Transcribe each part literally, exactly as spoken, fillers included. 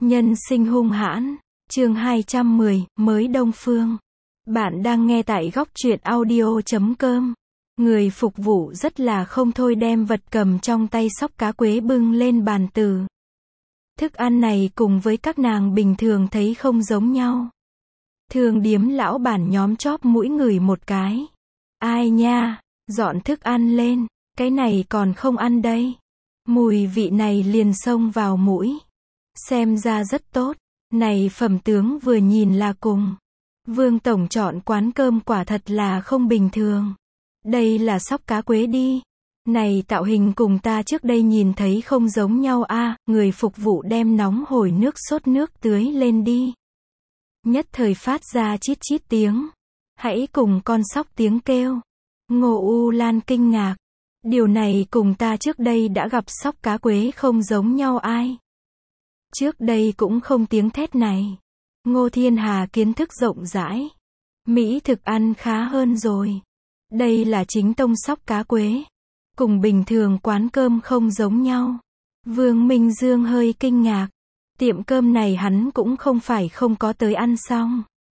Nhân sinh hung hãn, chương hai trăm mười, mới Đông Phương. Bạn đang nghe tại góc truyện audio chấm com. Người phục vụ rất là không thôi đem vật cầm trong tay xóc cá quế bưng lên bàn từ. Thức ăn này cùng với các nàng bình thường thấy không giống nhau. Thường điếm lão bản nhóm chóp mũi ngửi một cái. Ai nha, dọn thức ăn lên, cái này còn không ăn đây. Mùi vị này liền xông vào mũi. Xem ra rất tốt, này phẩm tướng vừa nhìn là cùng. Vương tổng chọn quán cơm quả thật là không bình thường. Đây là xóc cá quế đi. Này tạo hình cùng ta trước đây nhìn thấy không giống nhau a. À, người phục vụ đem nóng hổi nước sốt nước tưới lên đi. Nhất thời phát ra chít chít tiếng. Hãy cùng con sóc tiếng kêu. Ngô U Lan kinh ngạc. Điều này cùng ta trước đây đã gặp xóc cá quế không giống nhau ai. Trước đây cũng không tiếng thét này. Ngô Thiên Hà kiến thức rộng rãi. Mỹ thực ăn khá hơn rồi. Đây là chính tông xóc cá quế. Cùng bình thường quán cơm không giống nhau. Vương Minh Dương hơi kinh ngạc. Tiệm cơm này hắn cũng không phải không có tới ăn xong.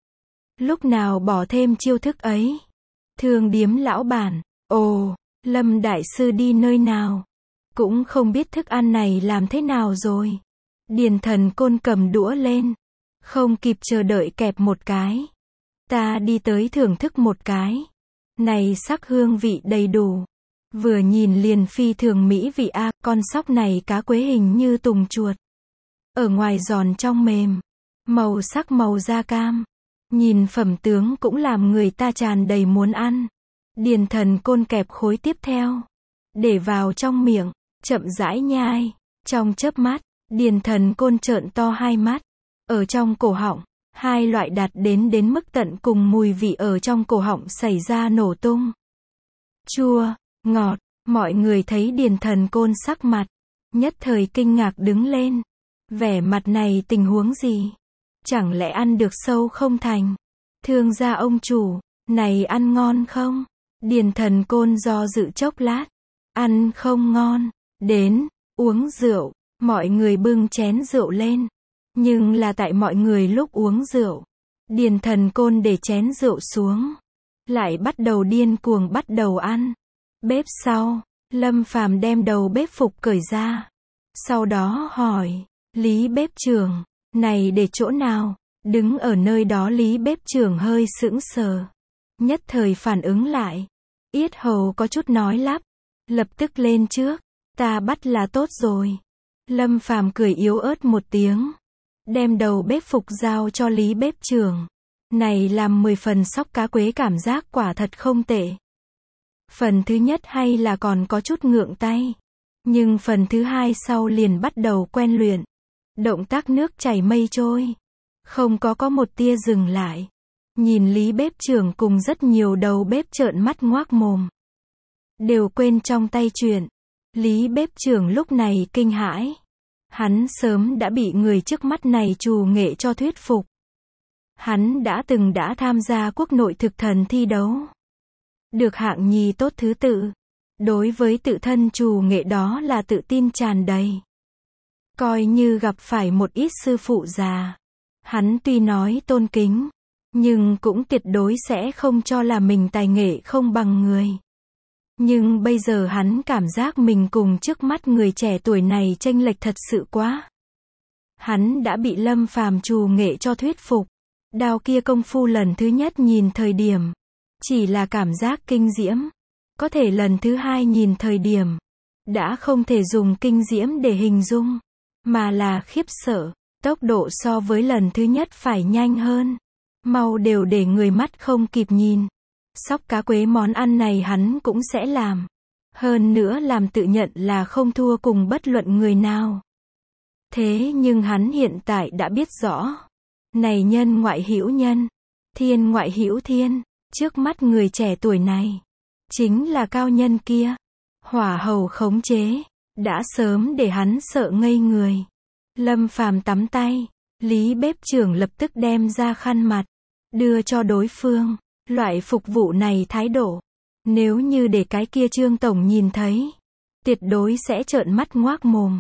Lúc nào bỏ thêm chiêu thức ấy. Thường điếm lão bản. Ồ, Lâm Đại Sư đi nơi nào? Cũng không biết thức ăn này làm thế nào rồi. Điền Thần Côn cầm đũa lên. Không kịp chờ đợi kẹp một cái. Ta đi tới thưởng thức một cái. Này sắc hương vị đầy đủ. Vừa nhìn liền phi thường mỹ vị a. À, con sóc này cá quế hình như tùng chuột. Ở ngoài giòn trong mềm. Màu sắc màu da cam. Nhìn phẩm tướng cũng làm người ta tràn đầy muốn ăn. Điền Thần Côn kẹp khối tiếp theo. Để vào trong miệng. Chậm rãi nhai. Trong chớp mắt. Điền Thần Côn trợn to hai mắt. Ở trong cổ họng. Hai loại đạt đến đến mức tận cùng mùi vị ở trong cổ họng xảy ra nổ tung. Chua, ngọt. Mọi người thấy Điền Thần Côn sắc mặt. Nhất thời kinh ngạc đứng lên. Vẻ mặt này tình huống gì? Chẳng lẽ ăn được sâu không thành? Thương gia ông chủ. Này ăn ngon không? Điền Thần Côn do dự chốc lát. Ăn không ngon. Đến, uống rượu. Mọi người bưng chén rượu lên. Nhưng là tại mọi người lúc uống rượu. Điền Thần Côn để chén rượu xuống. Lại bắt đầu điên cuồng bắt đầu ăn. Bếp sau, Lâm Phàm đem đầu bếp phục cởi ra. Sau đó hỏi, Lý bếp trưởng, này để chỗ nào? Đứng ở nơi đó Lý bếp trưởng hơi sững sờ. Nhất thời phản ứng lại. Yết hầu có chút nói lắp. Lập tức lên trước. Ta bắt là tốt rồi. Lâm Phàm cười yếu ớt một tiếng. Đem đầu bếp phục giao cho Lý bếp trưởng. Này làm mười phần xóc cá quế cảm giác quả thật không tệ. Phần thứ nhất hay là còn có chút ngượng tay. Nhưng phần thứ hai sau liền bắt đầu quen luyện. Động tác nước chảy mây trôi. Không có có một tia dừng lại. Nhìn Lý bếp trưởng cùng rất nhiều đầu bếp trợn mắt ngoác mồm. Đều quên trong tay chuyện. Lý bếp trưởng lúc này kinh hãi. Hắn sớm đã bị người trước mắt này trù nghệ cho thuyết phục. Hắn đã từng đã tham gia quốc nội thực thần thi đấu. Được hạng nhì tốt thứ tự. Đối với tự thân trù nghệ đó là tự tin tràn đầy. Coi như gặp phải một ít sư phụ già. Hắn tuy nói tôn kính. Nhưng cũng tuyệt đối sẽ không cho là mình tài nghệ không bằng người. Nhưng bây giờ hắn cảm giác mình cùng trước mắt người trẻ tuổi này chênh lệch thật sự quá. Hắn đã bị Lâm Phàm trù nghệ cho thuyết phục. Đao kia công phu lần thứ nhất nhìn thời điểm. Chỉ là cảm giác kinh diễm. Có thể lần thứ hai nhìn thời điểm. Đã không thể dùng kinh diễm để hình dung. Mà là khiếp sợ. Tốc độ so với lần thứ nhất phải nhanh hơn. Mau đều để người mắt không kịp nhìn. Xóc cá quế món ăn này hắn cũng sẽ làm. Hơn nữa làm tự nhận là không thua cùng bất luận người nào. Thế nhưng hắn hiện tại đã biết rõ. Này nhân ngoại hữu nhân. Thiên ngoại hữu thiên. Trước mắt người trẻ tuổi này. Chính là cao nhân kia. Hỏa hầu khống chế. Đã sớm để hắn sợ ngây người. Lâm Phàm tắm tay. Lý bếp trưởng lập tức đem ra khăn mặt. Đưa cho đối phương. Loại phục vụ này thái độ. Nếu như để cái kia Trương Tổng nhìn thấy. Tuyệt đối sẽ trợn mắt ngoác mồm.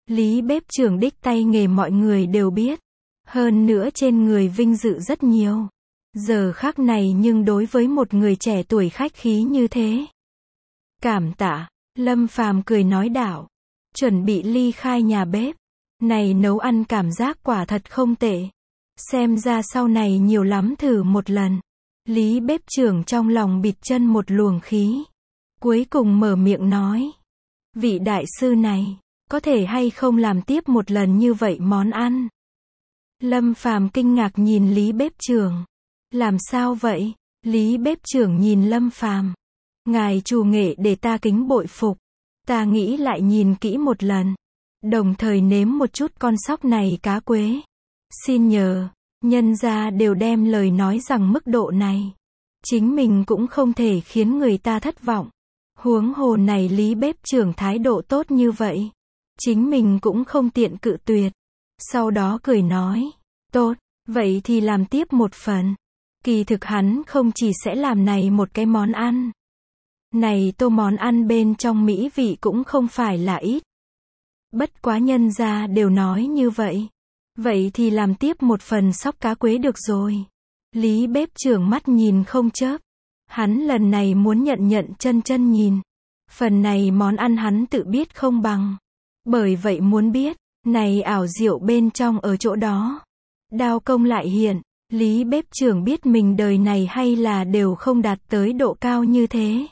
Lý bếp trưởng đích tay nghề mọi người đều biết. Hơn nữa trên người vinh dự rất nhiều. Giờ khắc này nhưng đối với một người trẻ tuổi khách khí như thế. Cảm tạ, Lâm Phàm cười nói đạo. Chuẩn bị ly khai nhà bếp. Này nấu ăn cảm giác quả thật không tệ. Xem ra sau này nhiều lắm thử một lần. Lý bếp trưởng trong lòng bịt chân một luồng khí. Cuối cùng mở miệng nói. Vị đại sư này, có thể hay không làm tiếp một lần như vậy món ăn? Lâm Phàm kinh ngạc nhìn Lý bếp trưởng. Làm sao vậy? Lý bếp trưởng nhìn Lâm Phàm. Ngài chủ nghệ để ta kính bội phục. Ta nghĩ lại nhìn kỹ một lần. Đồng thời nếm một chút con sóc này cá quế. Xin nhờ, nhân gia đều đem lời nói rằng mức độ này. Chính mình cũng không thể khiến người ta thất vọng. Huống hồ này Lý bếp trưởng thái độ tốt như vậy. Chính mình cũng không tiện cự tuyệt. Sau đó cười nói. Tốt, vậy thì làm tiếp một phần. Kỳ thực hắn không chỉ sẽ làm này một cái món ăn. Này tô món ăn bên trong mỹ vị cũng không phải là ít. Bất quá nhân gia đều nói như vậy. Vậy thì làm tiếp một phần sóc cá quế được rồi. Lý bếp trưởng mắt nhìn không chớp. Hắn lần này muốn nhận nhận chân chân nhìn. Phần này món ăn hắn tự biết không bằng. Bởi vậy muốn biết, này ảo diệu bên trong ở chỗ đó. Đao công lại hiện, Lý bếp trưởng biết mình đời này hay là đều không đạt tới độ cao như thế.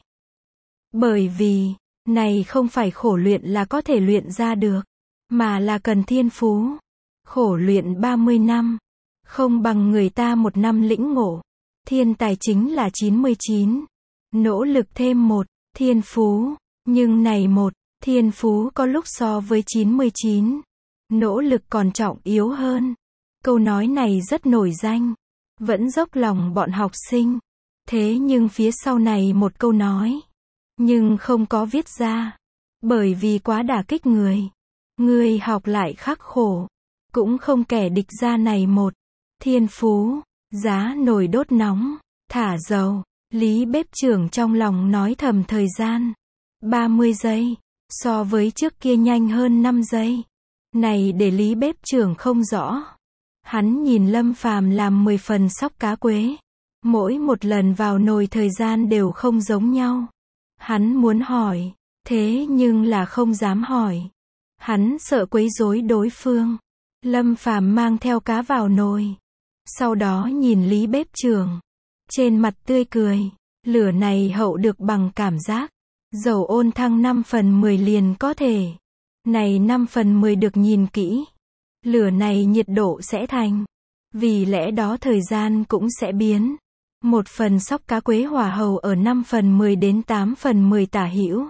Bởi vì, này không phải khổ luyện là có thể luyện ra được, mà là cần thiên phú. Khổ luyện ba mươi năm, không bằng người ta một năm lĩnh ngộ. Thiên tài chính là chín mươi chín. Nỗ lực thêm một, thiên phú. Nhưng này một, thiên phú có lúc so với chín mươi chín. Nỗ lực còn trọng yếu hơn. Câu nói này rất nổi danh. Vẫn dốc lòng bọn học sinh. Thế nhưng phía sau này một câu nói. Nhưng không có viết ra. Bởi vì quá đả kích người. Người học lại khắc khổ. Cũng không kẻ địch ra này một. Thiên phú. Giá nồi đốt nóng. Thả dầu. Lý bếp trưởng trong lòng nói thầm thời gian. ba mươi giây. So với trước kia nhanh hơn năm giây. Này để Lý bếp trưởng không rõ. Hắn nhìn Lâm Phàm làm mười phần sóc cá quế. Mỗi một lần vào nồi thời gian đều không giống nhau. Hắn muốn hỏi. Thế nhưng là không dám hỏi. Hắn sợ quấy rối đối phương. Lâm Phàm mang theo cá vào nồi. Sau đó nhìn Lý bếp trưởng. Trên mặt tươi cười. Lửa này hậu được bằng cảm giác. Dầu ôn thăng năm phần mười liền có thể. Này năm phần mười được nhìn kỹ. Lửa này nhiệt độ sẽ thành. Vì lẽ đó thời gian cũng sẽ biến. Một phần sóc cá quế hỏa hầu ở năm phần mười đến tám phần mười tả hữu.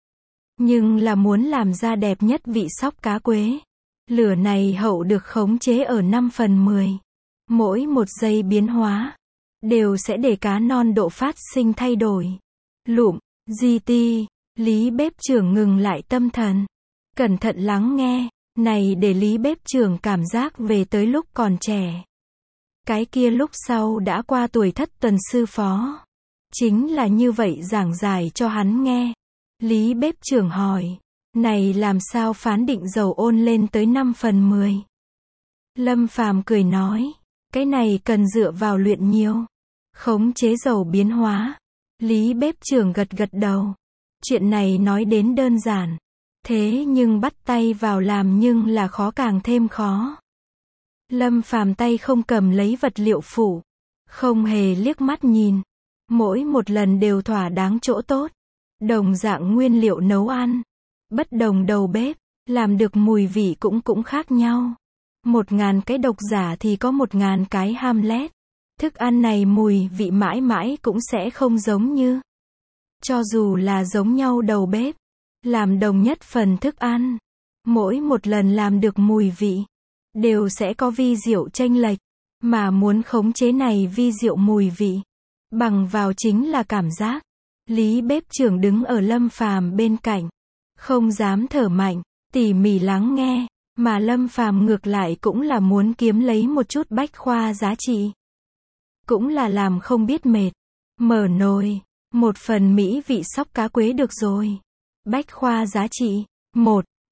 Nhưng là muốn làm ra đẹp nhất vị sóc cá quế. Lửa này hậu được khống chế ở năm phần mười. Mỗi một giây biến hóa. Đều sẽ để cá non độ phát sinh thay đổi. Lụm, giê tê, Lý bếp trưởng ngừng lại tâm thần. Cẩn thận lắng nghe. Này để Lý bếp trưởng cảm giác về tới lúc còn trẻ. Cái kia lúc sau đã qua tuổi thất tuần sư phó. Chính là như vậy giảng giải cho hắn nghe. Lý bếp trưởng hỏi. Này làm sao phán định dầu ôn lên tới năm phần mười? Lâm Phàm cười nói. Cái này cần dựa vào luyện nhiều. Khống chế dầu biến hóa. Lý bếp trưởng gật gật đầu. Chuyện này nói đến đơn giản. Thế nhưng bắt tay vào làm nhưng là khó càng thêm khó. Lâm Phàm tay không cầm lấy vật liệu phụ. Không hề liếc mắt nhìn. Mỗi một lần đều thỏa đáng chỗ tốt. Đồng dạng nguyên liệu nấu ăn. Bất đồng đầu bếp. Làm được mùi vị cũng cũng khác nhau. Một ngàn cái độc giả thì có một ngàn cái Hamlet. Thức ăn này mùi vị mãi mãi cũng sẽ không giống như. Cho dù là giống nhau đầu bếp. Làm đồng nhất phần thức ăn. Mỗi một lần làm được mùi vị. Đều sẽ có vi diệu chênh lệch. Mà muốn khống chế này vi diệu mùi vị. Bằng vào chính là cảm giác. Lý bếp trưởng đứng ở Lâm Phàm bên cạnh. Không dám thở mạnh. Tỉ mỉ lắng nghe. Mà Lâm Phàm ngược lại cũng là muốn kiếm lấy một chút bách khoa giá trị. Cũng là làm không biết mệt. Mở nồi. Một phần mỹ vị sóc cá quế được rồi. Bách khoa giá trị. Một.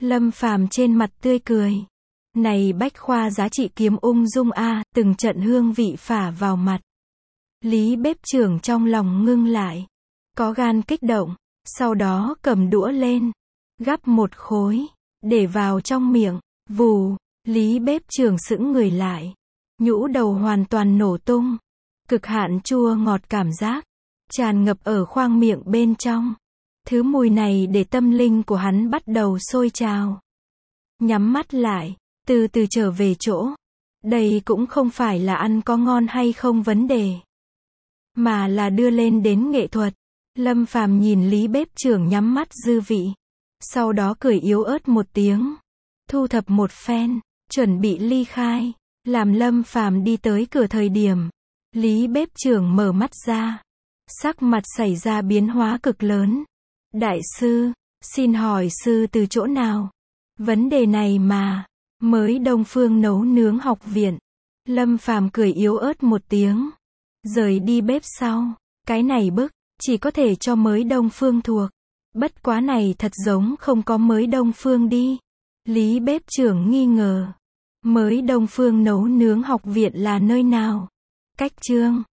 Lâm Phàm trên mặt tươi cười. Này bách khoa giá trị kiếm ung dung a, từng trận hương vị phả vào mặt. Lý bếp trưởng trong lòng ngưng lại. Có gan kích động. Sau đó cầm đũa lên. Gắp một khối. Để vào trong miệng. Vù. Lý bếp trưởng sững người lại. Nhũ đầu hoàn toàn nổ tung. Cực hạn chua ngọt cảm giác. Tràn ngập ở khoang miệng bên trong. Thứ mùi này để tâm linh của hắn bắt đầu sôi trào. Nhắm mắt lại. Từ từ trở về chỗ. Đây cũng không phải là ăn có ngon hay không vấn đề. Mà là đưa lên đến nghệ thuật. Lâm Phàm nhìn Lý bếp trưởng nhắm mắt dư vị. Sau đó cười yếu ớt một tiếng. Thu thập một phen. Chuẩn bị ly khai. Làm Lâm Phàm đi tới cửa thời điểm. Lý bếp trưởng mở mắt ra. Sắc mặt xảy ra biến hóa cực lớn. Đại sư, xin hỏi sư từ chỗ nào? Vấn đề này mà. Mới Đông Phương nấu nướng học viện. Lâm Phàm cười yếu ớt một tiếng. Rời đi bếp sau. Cái này bức, chỉ có thể cho mới Đông Phương thuộc. Bất quá này thật giống không có mới Đông Phương đi. Lý bếp trưởng nghi ngờ. Mới Đông Phương nấu nướng học viện là nơi nào? Cách chương